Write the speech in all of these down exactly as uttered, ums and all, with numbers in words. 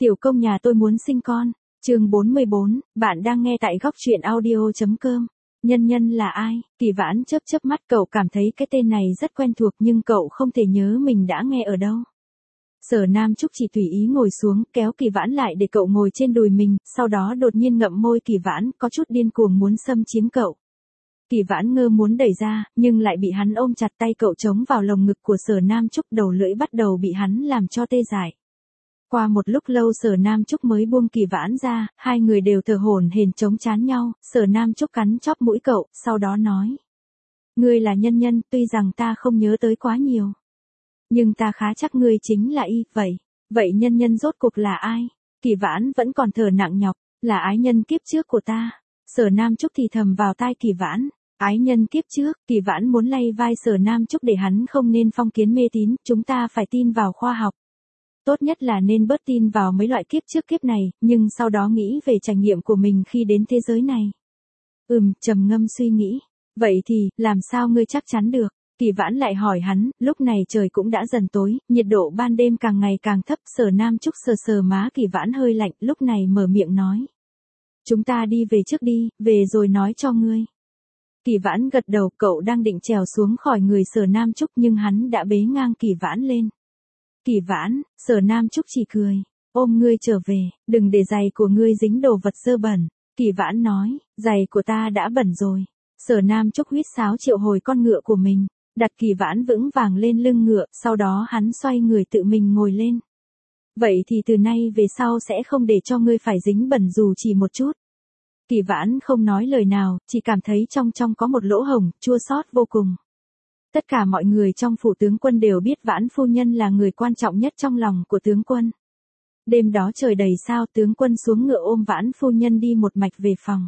Tiểu công nhà tôi muốn sinh con. Chương bốn mươi bốn, bạn đang nghe tại góc truyện audio chấm com. Nhân nhân là ai? Kỳ Vãn chớp chớp mắt, cậu cảm thấy cái tên này rất quen thuộc nhưng cậu không thể nhớ mình đã nghe ở đâu. Sở Nam Trúc chỉ tùy ý ngồi xuống, kéo Kỳ Vãn lại để cậu ngồi trên đùi mình, sau đó đột nhiên ngậm môi Kỳ Vãn, có chút điên cuồng muốn xâm chiếm cậu. Kỳ Vãn ngơ muốn đẩy ra, nhưng lại bị hắn ôm chặt, tay cậu chống vào lồng ngực của Sở Nam Trúc, đầu lưỡi bắt đầu bị hắn làm cho tê dại. Qua một lúc lâu Sở Nam Trúc mới buông Kỳ Vãn ra, hai người đều thở hổn hển chống chán nhau, Sở Nam Trúc cắn chóp mũi cậu, sau đó nói. Ngươi là nhân nhân, tuy rằng ta không nhớ tới quá nhiều. Nhưng ta khá chắc ngươi chính là y, vậy. Vậy nhân nhân rốt cuộc là ai? Kỳ Vãn vẫn còn thở nặng nhọc, là ái nhân kiếp trước của ta. Sở Nam Trúc thì thầm vào tai Kỳ Vãn. Ái nhân kiếp trước, Kỳ Vãn muốn lay vai Sở Nam Trúc để hắn không nên phong kiến mê tín, chúng ta phải tin vào khoa học. Tốt nhất là nên bớt tin vào mấy loại kiếp trước kiếp này, nhưng sau đó nghĩ về trải nghiệm của mình khi đến thế giới này. Ừm, trầm ngâm suy nghĩ. Vậy thì, làm sao ngươi chắc chắn được? Kỳ Vãn lại hỏi hắn, lúc này trời cũng đã dần tối, nhiệt độ ban đêm càng ngày càng thấp, Sở Nam Trúc sờ sờ má Kỳ Vãn hơi lạnh, lúc này mở miệng nói. Chúng ta đi về trước đi, về rồi nói cho ngươi. Kỳ Vãn gật đầu, cậu đang định trèo xuống khỏi người Sở Nam Trúc nhưng hắn đã bế ngang Kỳ Vãn lên. Kỳ Vãn, Sở Nam Trúc chỉ cười, ôm ngươi trở về, đừng để giày của ngươi dính đồ vật dơ bẩn. Kỳ Vãn nói, giày của ta đã bẩn rồi. Sở Nam Trúc huýt sáo triệu hồi con ngựa của mình, đặt Kỳ Vãn vững vàng lên lưng ngựa, sau đó hắn xoay người tự mình ngồi lên. Vậy thì từ nay về sau sẽ không để cho ngươi phải dính bẩn dù chỉ một chút. Kỳ Vãn không nói lời nào, chỉ cảm thấy trong trong có một lỗ hổng, chua xót vô cùng. Tất cả mọi người trong phủ tướng quân đều biết Vãn phu nhân là người quan trọng nhất trong lòng của tướng quân. Đêm đó trời đầy sao, tướng quân xuống ngựa ôm Vãn phu nhân đi một mạch về phòng.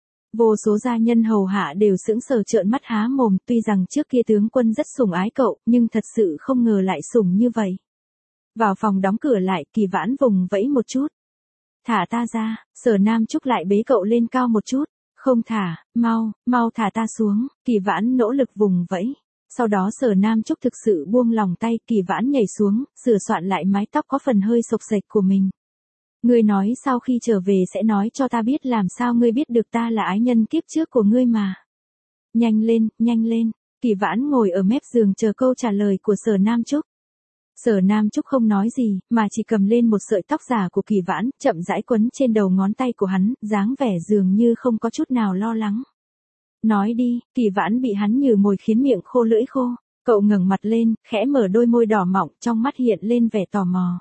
Vô số gia nhân hầu hạ đều sững sờ trợn mắt há mồm, tuy rằng trước kia tướng quân rất sủng ái cậu, nhưng thật sự không ngờ lại sủng như vậy. Vào phòng đóng cửa lại, Kỳ Vãn vùng vẫy một chút. Thả ta ra, Sở Nam Trúc lại bế cậu lên cao một chút. Không thả, mau, mau thả ta xuống, Kỳ Vãn nỗ lực vùng vẫy. Sau đó Sở Nam Trúc thực sự buông lòng tay, Kỳ Vãn nhảy xuống, sửa soạn lại mái tóc có phần hơi xộc xệch của mình. Ngươi nói sau khi trở về sẽ nói cho ta biết, làm sao ngươi biết được ta là ái nhân kiếp trước của ngươi mà. Nhanh lên, nhanh lên, Kỳ Vãn ngồi ở mép giường chờ câu trả lời của Sở Nam Trúc. Sở Nam Trúc không nói gì, mà chỉ cầm lên một sợi tóc giả của Kỳ Vãn, chậm rãi quấn trên đầu ngón tay của hắn, dáng vẻ dường như không có chút nào lo lắng. Nói đi, Kỳ Vãn bị hắn nhử mồi khiến miệng khô lưỡi khô, cậu ngẩng mặt lên, khẽ mở đôi môi đỏ mọng, trong mắt hiện lên vẻ tò mò.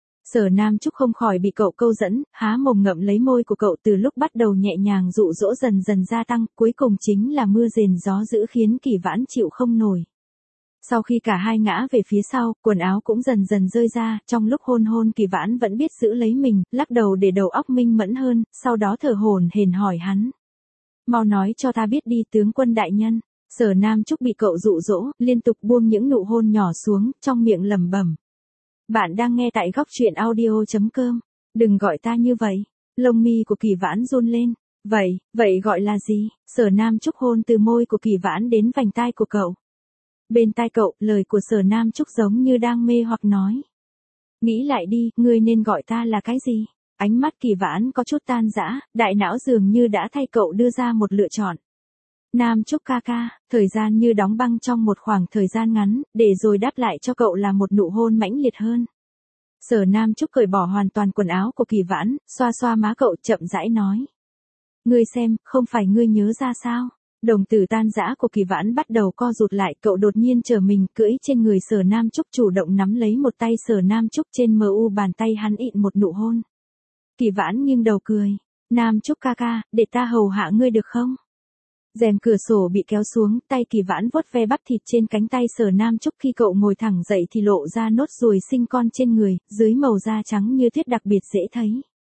Sở Nam Trúc không khỏi bị cậu câu dẫn, há mồm ngậm lấy môi của cậu, từ lúc bắt đầu nhẹ nhàng dụ dỗ dần dần gia tăng, cuối cùng chính là mưa rền gió dữ khiến Kỳ Vãn chịu không nổi. Sau khi cả hai ngã về phía sau, quần áo cũng dần dần rơi ra, trong lúc hôn hôn Kỳ Vãn vẫn biết giữ lấy mình, lắc đầu để đầu óc minh mẫn hơn, sau đó thở hổn hển hỏi hắn. Mau nói cho ta biết đi, tướng quân đại nhân. Sở Nam Trúc bị cậu dụ dỗ, liên tục buông những nụ hôn nhỏ xuống, trong miệng lẩm bẩm. Bạn đang nghe tại góc truyện audio chấm com. Đừng gọi ta như vậy. Lông mi của Kỳ Vãn run lên. Vậy, vậy gọi là gì? Sở Nam Trúc hôn từ môi của Kỳ Vãn đến vành tai của cậu. Bên tai cậu, lời của Sở Nam Trúc giống như đang mê hoặc nói. Nghĩ lại đi, ngươi nên gọi ta là cái gì? Ánh mắt Kỳ Vãn có chút tan rã, đại não dường như đã thay cậu đưa ra một lựa chọn. Nam Trúc ca ca, thời gian như đóng băng trong một khoảng thời gian ngắn, để rồi đáp lại cho cậu là một nụ hôn mãnh liệt hơn. Sở Nam Trúc cởi bỏ hoàn toàn quần áo của Kỳ Vãn, xoa xoa má cậu, chậm rãi nói. Ngươi xem, không phải ngươi nhớ ra sao? Đồng tử tan rã của Kỳ Vãn bắt đầu co rụt lại, cậu đột nhiên trở mình cưỡi trên người Sở Nam Trúc, chủ động nắm lấy một tay Sở Nam Trúc, trên mờ u bàn tay hắn ịn một nụ hôn. Kỳ Vãn nghiêng đầu cười. Nam Trúc ca ca, để ta hầu hạ ngươi được không? Rèm cửa sổ bị kéo xuống, tay Kỳ Vãn vuốt ve bắp thịt trên cánh tay Sở Nam Trúc, khi cậu ngồi thẳng dậy thì lộ ra nốt ruồi sinh con trên người, dưới màu da trắng như tuyết đặc biệt dễ thấy.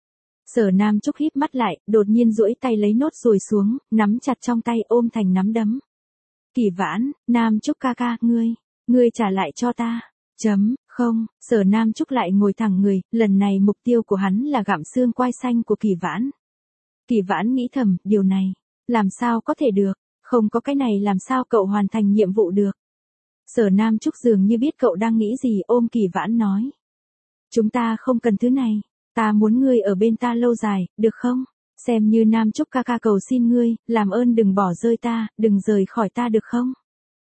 Sở Nam Trúc híp mắt lại, đột nhiên duỗi tay lấy nốt ruồi xuống, nắm chặt trong tay ôm thành nắm đấm. Kỳ Vãn, Nam Trúc ca ca, ngươi, ngươi trả lại cho ta. Chấm, không, Sở Nam Trúc lại ngồi thẳng người, lần này mục tiêu của hắn là gặm xương quai xanh của Kỳ Vãn. Kỳ Vãn nghĩ thầm, điều này, làm sao có thể được, không có cái này làm sao cậu hoàn thành nhiệm vụ được. Sở Nam Trúc dường như biết cậu đang nghĩ gì, ôm Kỳ Vãn nói. Chúng ta không cần thứ này. Ta muốn ngươi ở bên ta lâu dài, được không? Xem như Nam Trúc ca ca cầu xin ngươi, làm ơn đừng bỏ rơi ta, đừng rời khỏi ta được không?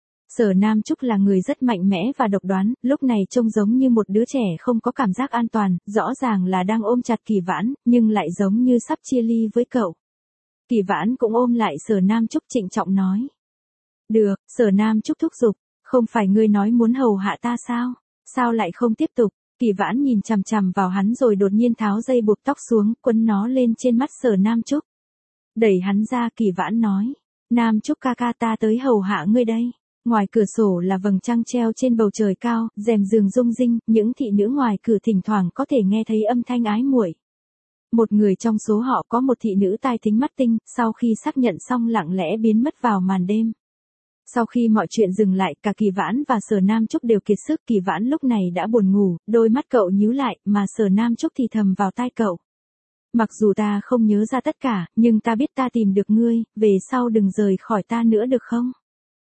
Sở Nam Trúc là người rất mạnh mẽ và độc đoán, lúc này trông giống như một đứa trẻ không có cảm giác an toàn, rõ ràng là đang ôm chặt Kỳ Vãn, nhưng lại giống như sắp chia ly với cậu. Kỳ Vãn cũng ôm lại Sở Nam Trúc trịnh trọng nói. Được, Sở Nam Trúc thúc giục, không phải ngươi nói muốn hầu hạ ta sao? Sao lại không tiếp tục? Kỳ Vãn nhìn chằm chằm vào hắn rồi đột nhiên tháo dây buộc tóc xuống, quấn nó lên trên mắt Sở Nam Trúc. Đẩy hắn ra, Kỳ Vãn nói, Nam Trúc ca ca, ta tới hầu hạ ngươi đây. Ngoài cửa sổ là vầng trăng treo trên bầu trời cao, rèm giường rung rinh, những thị nữ ngoài cửa thỉnh thoảng có thể nghe thấy âm thanh ái muội. Một người trong số họ có một thị nữ tai thính mắt tinh, sau khi xác nhận xong lặng lẽ biến mất vào màn đêm. Sau khi mọi chuyện dừng lại, cả Kỳ Vãn và Sở Nam Trúc đều kiệt sức. Kỳ Vãn lúc này đã buồn ngủ, đôi mắt cậu nhíu lại, mà Sở Nam Trúc thì thầm vào tai cậu. Mặc dù ta không nhớ ra tất cả, nhưng ta biết ta tìm được ngươi, về sau đừng rời khỏi ta nữa được không?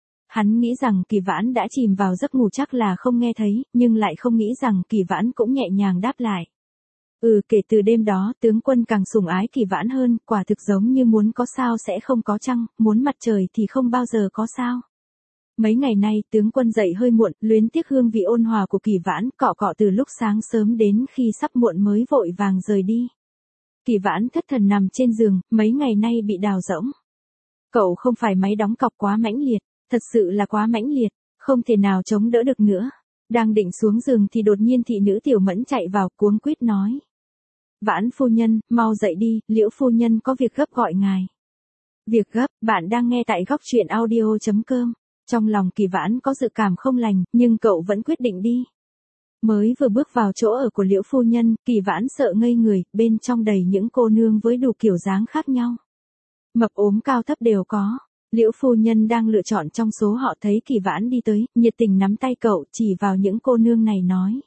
Hắn nghĩ rằng Kỳ Vãn đã chìm vào giấc ngủ chắc là không nghe thấy, nhưng lại không nghĩ rằng Kỳ Vãn cũng nhẹ nhàng đáp lại. Ừ, kể từ đêm đó, tướng quân càng sủng ái Kỳ Vãn hơn, quả thực giống như muốn có sao sẽ không có trăng, muốn mặt trời thì không bao giờ có sao. Mấy ngày nay, tướng quân dậy hơi muộn, luyến tiếc hương vị ôn hòa của Kỳ Vãn, cọ cọ từ lúc sáng sớm đến khi sắp muộn mới vội vàng rời đi. Kỳ Vãn thất thần nằm trên giường, mấy ngày nay bị đào rỗng. Cậu không phải máy đóng cọc quá mãnh liệt, thật sự là quá mãnh liệt, không thể nào chống đỡ được nữa. Đang định xuống giường thì đột nhiên thị nữ Tiểu Mẫn chạy vào cuống quýt nói. Vãn phu nhân, mau dậy đi, Liễu phu nhân có việc gấp gọi ngài. Việc gấp, bạn đang nghe tại góc truyện audio chấm com. Trong lòng Kỳ Vãn có dự cảm không lành, nhưng cậu vẫn quyết định đi. Mới vừa bước vào chỗ ở của Liễu phu nhân, Kỳ Vãn sợ ngây người, bên trong đầy những cô nương với đủ kiểu dáng khác nhau. Mập ốm cao thấp đều có. Liễu phu nhân đang lựa chọn trong số họ thấy Kỳ Vãn đi tới, nhiệt tình nắm tay cậu, chỉ vào những cô nương này nói.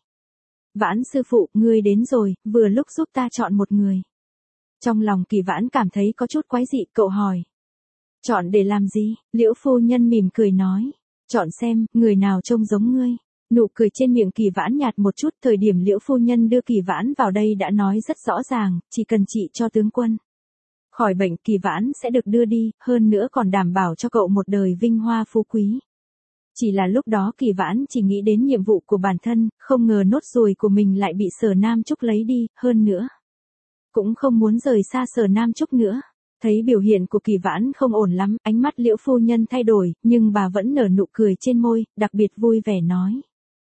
Vãn sư phụ, ngươi đến rồi, vừa lúc giúp ta chọn một người. Trong lòng Kỳ Vãn cảm thấy có chút quái dị, cậu hỏi. Chọn để làm gì? Liễu phu nhân mỉm cười nói. Chọn xem, người nào trông giống ngươi. Nụ cười trên miệng Kỳ Vãn nhạt một chút, thời điểm Liễu phu nhân đưa Kỳ Vãn vào đây đã nói rất rõ ràng, chỉ cần trị cho tướng quân khỏi bệnh, Kỳ Vãn sẽ được đưa đi, hơn nữa còn đảm bảo cho cậu một đời vinh hoa phú quý. Chỉ là lúc đó Kỳ Vãn chỉ nghĩ đến nhiệm vụ của bản thân, không ngờ nốt ruồi của mình lại bị Sở Nam Trúc lấy đi, hơn nữa cũng không muốn rời xa Sở Nam Trúc nữa. Thấy biểu hiện của Kỳ Vãn không ổn lắm, ánh mắt Liễu phu nhân thay đổi, nhưng bà vẫn nở nụ cười trên môi, đặc biệt vui vẻ nói.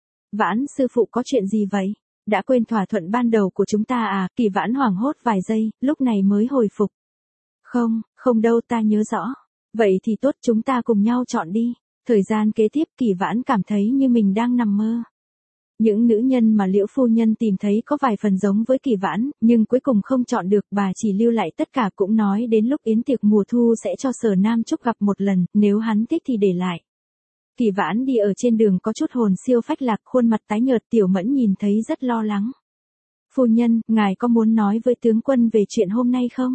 Vãn sư phụ có chuyện gì vậy? Đã quên thỏa thuận ban đầu của chúng ta à? Kỳ Vãn hoảng hốt vài giây, lúc này mới hồi phục. Không, không đâu, ta nhớ rõ. Vậy thì tốt, chúng ta cùng nhau chọn đi. Thời gian kế tiếp Kỳ Vãn cảm thấy như mình đang nằm mơ. Những nữ nhân mà Liễu phu nhân tìm thấy có vài phần giống với Kỳ Vãn, nhưng cuối cùng không chọn được, bà chỉ lưu lại tất cả, cũng nói đến lúc yến tiệc mùa thu sẽ cho Sở Nam Trúc gặp một lần, nếu hắn thích thì để lại. Kỳ Vãn đi ở trên đường có chút hồn siêu phách lạc, khuôn mặt tái nhợt, Tiểu Mẫn nhìn thấy rất lo lắng. Phu nhân, ngài có muốn nói với tướng quân về chuyện hôm nay không?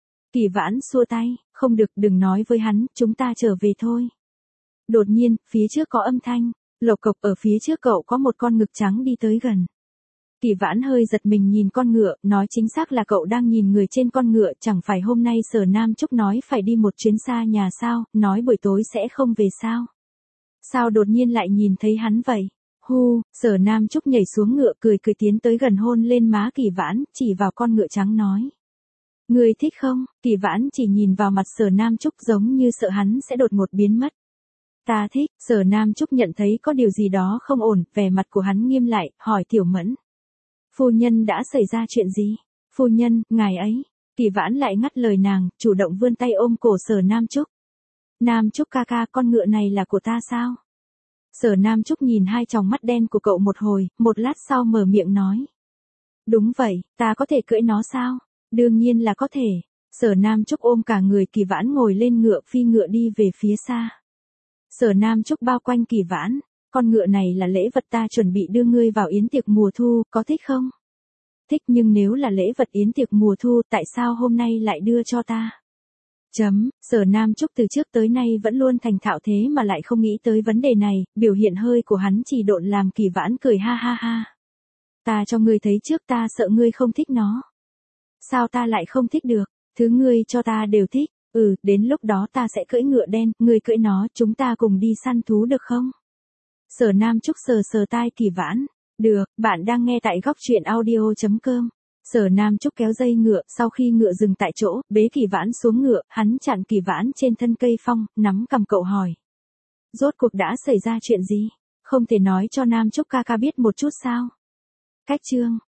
Kỳ Vãn xua tay, không được, đừng nói với hắn, chúng ta trở về thôi. Đột nhiên, phía trước có âm thanh, lộc cộc, ở phía trước cậu có một con ngực trắng đi tới gần. Kỳ Vãn hơi giật mình nhìn con ngựa, nói chính xác là cậu đang nhìn người trên con ngựa, chẳng phải hôm nay Sở Nam Trúc nói phải đi một chuyến xa nhà sao, nói buổi tối sẽ không về sao. Sao đột nhiên lại nhìn thấy hắn vậy? Hu, Sở Nam Trúc nhảy xuống ngựa, cười cười tiến tới gần hôn lên má Kỳ Vãn, chỉ vào con ngựa trắng nói. Người thích không? Kỳ Vãn chỉ nhìn vào mặt Sở Nam Trúc giống như sợ hắn sẽ đột ngột biến mất. Ta thích. Sở Nam Trúc nhận thấy có điều gì đó không ổn, vẻ mặt của hắn nghiêm lại, hỏi Tiểu Mẫn. Phu nhân đã xảy ra chuyện gì? Phu nhân, ngài ấy. Kỳ Vãn lại ngắt lời nàng, chủ động vươn tay ôm cổ Sở Nam Trúc. Nam Trúc ca ca, con ngựa này là của ta sao? Sở Nam Trúc nhìn hai tròng mắt đen của cậu một hồi, một lát sau mở miệng nói. Đúng vậy, ta có thể cưỡi nó sao? Đương nhiên là có thể. Sở Nam Trúc ôm cả người Kỳ Vãn ngồi lên ngựa, phi ngựa đi về phía xa. Sở Nam Trúc bao quanh Kỳ Vãn, con ngựa này là lễ vật ta chuẩn bị đưa ngươi vào yến tiệc mùa thu, có thích không? Thích, nhưng nếu là lễ vật yến tiệc mùa thu, tại sao hôm nay lại đưa cho ta? Chấm, Sở Nam Trúc từ trước tới nay vẫn luôn thành thạo thế mà lại không nghĩ tới vấn đề này, biểu hiện hơi của hắn chỉ độn làm Kỳ Vãn cười ha ha ha. ta cho ngươi thấy trước, ta sợ ngươi không thích nó. Sao ta lại không thích được, thứ ngươi cho ta đều thích. Ừ, đến lúc đó ta sẽ cưỡi ngựa đen, ngươi cưỡi nó, chúng ta cùng đi săn thú được không? Sở Nam Trúc sờ sờ tai Kỳ Vãn. Được, bạn đang nghe tại góc truyện audio chấm com. Sở Nam Trúc kéo dây ngựa, sau khi ngựa dừng tại chỗ, bế Kỳ Vãn xuống ngựa, hắn chặn Kỳ Vãn trên thân cây phong, nắm cằm cậu hỏi. Rốt cuộc đã xảy ra chuyện gì? Không thể nói cho Nam Trúc ca ca biết một chút sao? Cách chương.